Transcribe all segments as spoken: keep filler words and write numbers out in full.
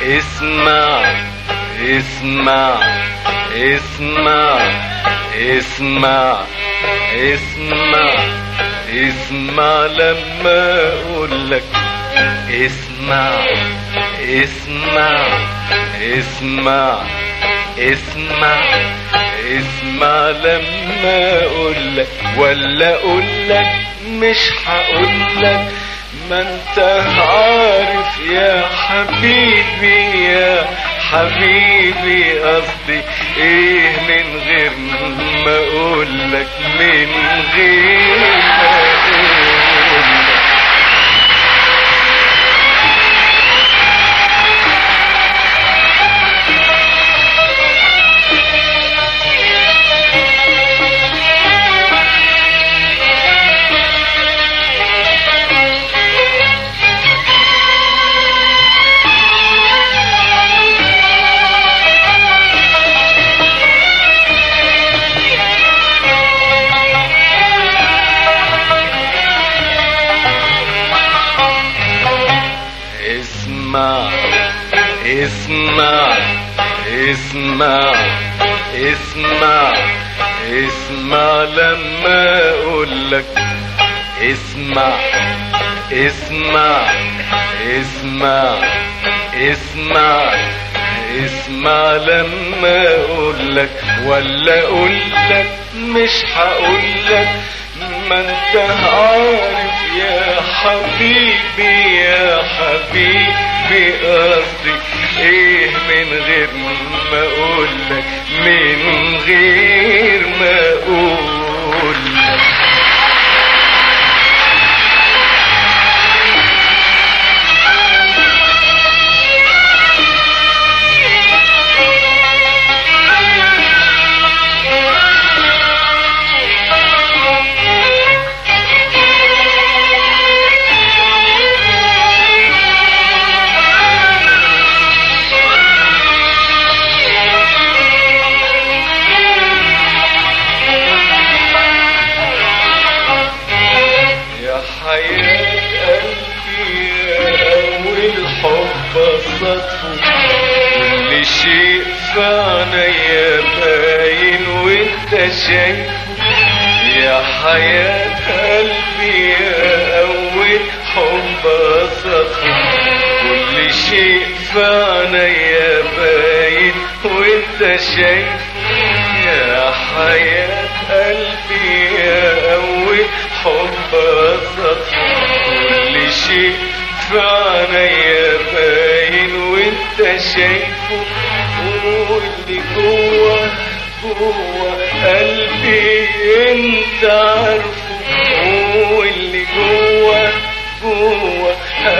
اسمع اسمع اسمع اسمع اسمع اسمع لما اقولك اسمع اسمع اسمع اسمع اسمع لما اقولك ولا اقولك مش هقولك ما انت عارف يا حبيبي يا حبيبي قصدي ايه من غير ما اقولك من غير ما اقولك اسمع اسمع اسمع اسمع اسمع لما اقولك اسمع اسمع اسمع اسمع اسمع لما اقولك ولا اقولك مش هقولك ما انت عارف يا حبيبي يا حبيبي قصدي ايه من غير ما اقولك من غير ما اقولك كل شيء في عينيا باين وانت شايفه يا حياة قلبي يا اول حب صدفه كل شيء في عينيا باين وانت شايفه يا حياة قلبي يا اول حب صدفه كل شيء في عينيا باين وانت شايفه واللي جوه جوه قلبي انت عارفه واللي جوه جوه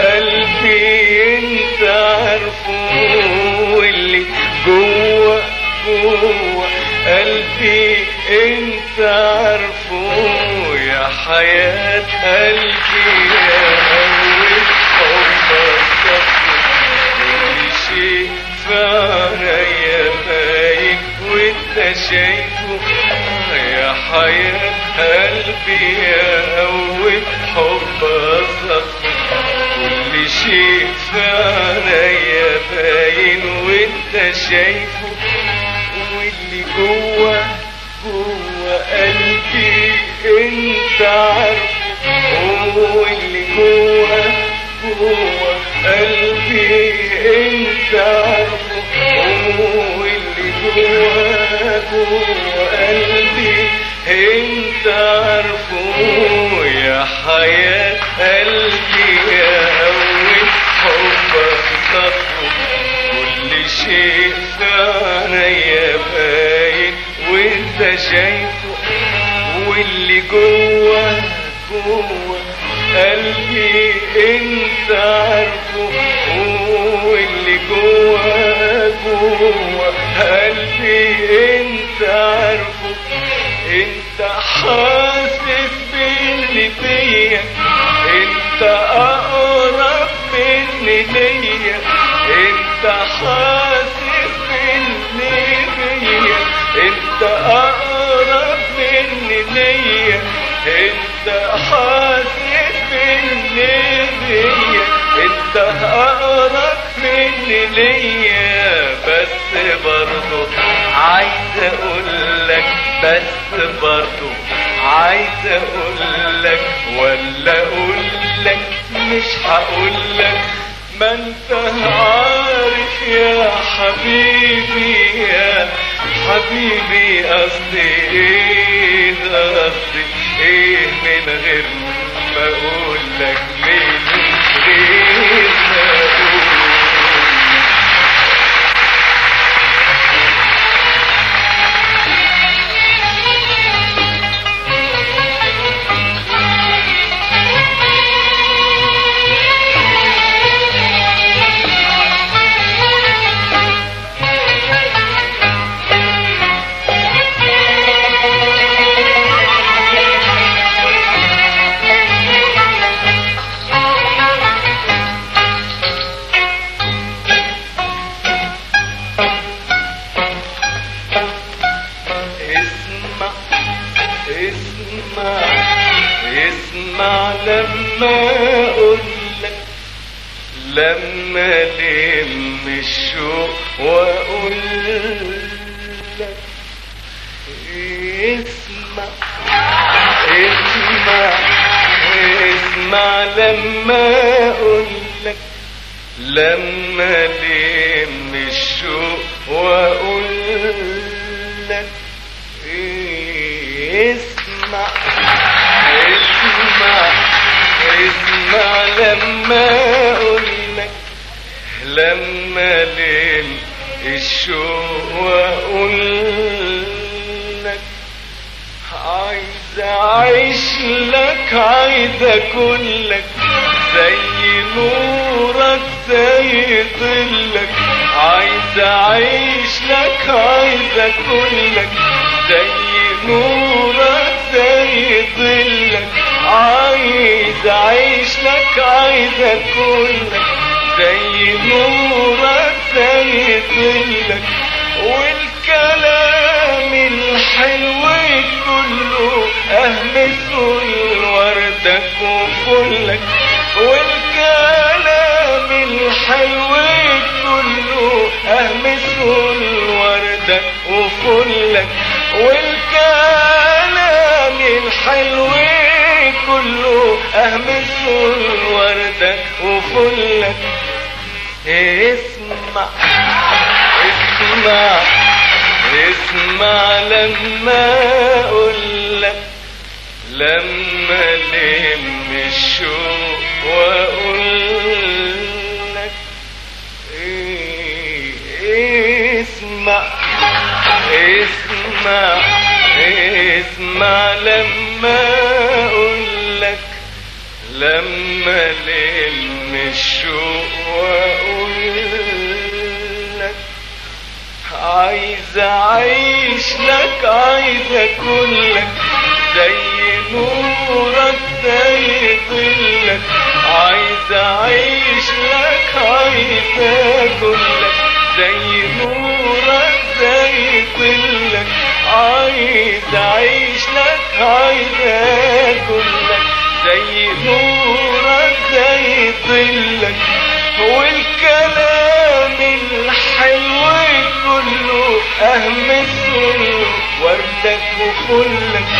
قلبي انت عارفه واللي جوه جوه قلبي انت عارفه يا حياة قلبي يا اول حب كل شيء في عينيا باين وانت شايفه يا حياة قلبي يا اول حب صدفه كل شيء في عينيا باين وانت شايفه واللي جوه جوه قلبي انت عارفه واللي جوه جوه قلبي انت عارفه واللي جوه جوه قلبي انت عارفه يا حياة قلبي يا اول حب صدفه كل شيء في عينيا باين وانت شايفه واللي جوه جوه قلبي انت عارفه واللي جوه جوه قلبي انت عارفه انت حاسس باللي فيا انت اقرب مني ليا انت حاسس باللي فيا انت اقرب مني ليا انت حاسس باللي فيا انت اقرب مني ليا اقولك بس برضو عايز اقولك ولا اقولك مش هقولك ما انت عارف يا حبيبي يا حبيبي قصدي ايه قصدي ايه من غير ما اقولك من غير ما اقولك. اسمع لما اقولك لما لم الشوق واقولك اسمع اسمع اسمع لما اقولك لما لم الشوق واقولك اسمع اسمع اسمع لما اقولك لما لين الشوق واقولك عايز اعيش لك عايز اكون لك زي نورك زي ظلك عايز اعيش لك عايز اكون لك زي نورك زي ظلك عايز اعيش لك عايز اكون لك زي نورك زي ظلك والكلام الحلو كله اهمسه لوردك وفلك والكلام الحلو كله اهمسه لوردك وفلك والكلام الحلو كله اهمسه لوردك وفلك اسمع اسمع اسمع لما اقولك لما لم الشوق واقولك اسمع اسمع اسمع لما اقولك لما لم الشوق واقولك عايز اعيش لك عايز اكون لك زي نورك زي ظلك عايز اعيش لك عايز اكون لك زي نورك زي ظلك عايز اعيش لك عايز اكون لك زي نورك زي ظلك والكلام الحلو كله اهمسه وردك وفلك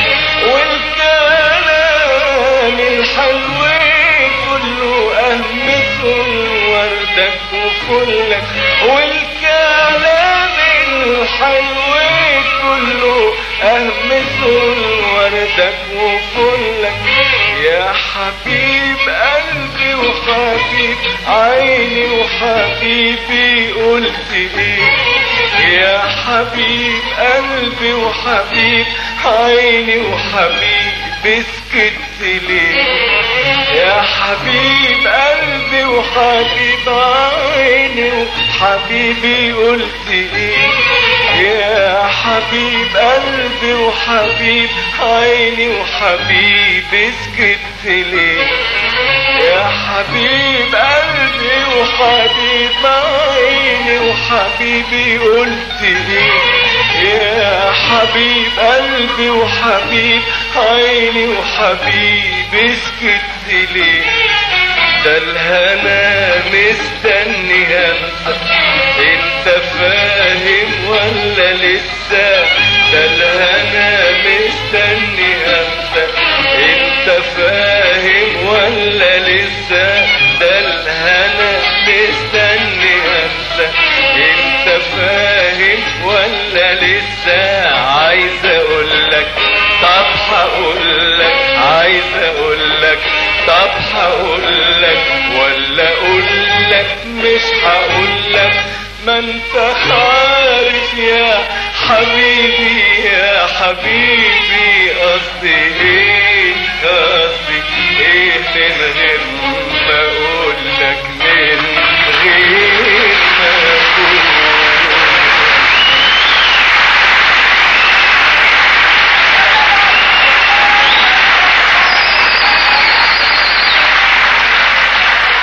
والكلام الحلو كله اهمسه وردك وفلك والكلام الحلو كله اهمسه وردك وفلك يا حبيب قلبي وحبيب عيني وحبيبي قلت ايه يا حبيب قلبي وحبيب عيني وحبيبي سكت ليه يا حبيب قلبي وحبيب عيني وحبيبي قلت ايه يا حبيب قلبي وحبيب عيني وحبيبي سكت ليه يا حبيب قلبي وحبيب عيني وحبيبي قلت ايه يا حبيب قلبي وحبيب عيني وحبيبي سكت ليه ده الهنا مستني همسة انت فاهم ولا لسه انا لسه عايز اقولك طب هقولك عايز اقولك طب هقولك ولا اقولك مش هقولك ما انت عارف يا حبيبي يا حبيبي قصدي ايه قصدي ايه من غير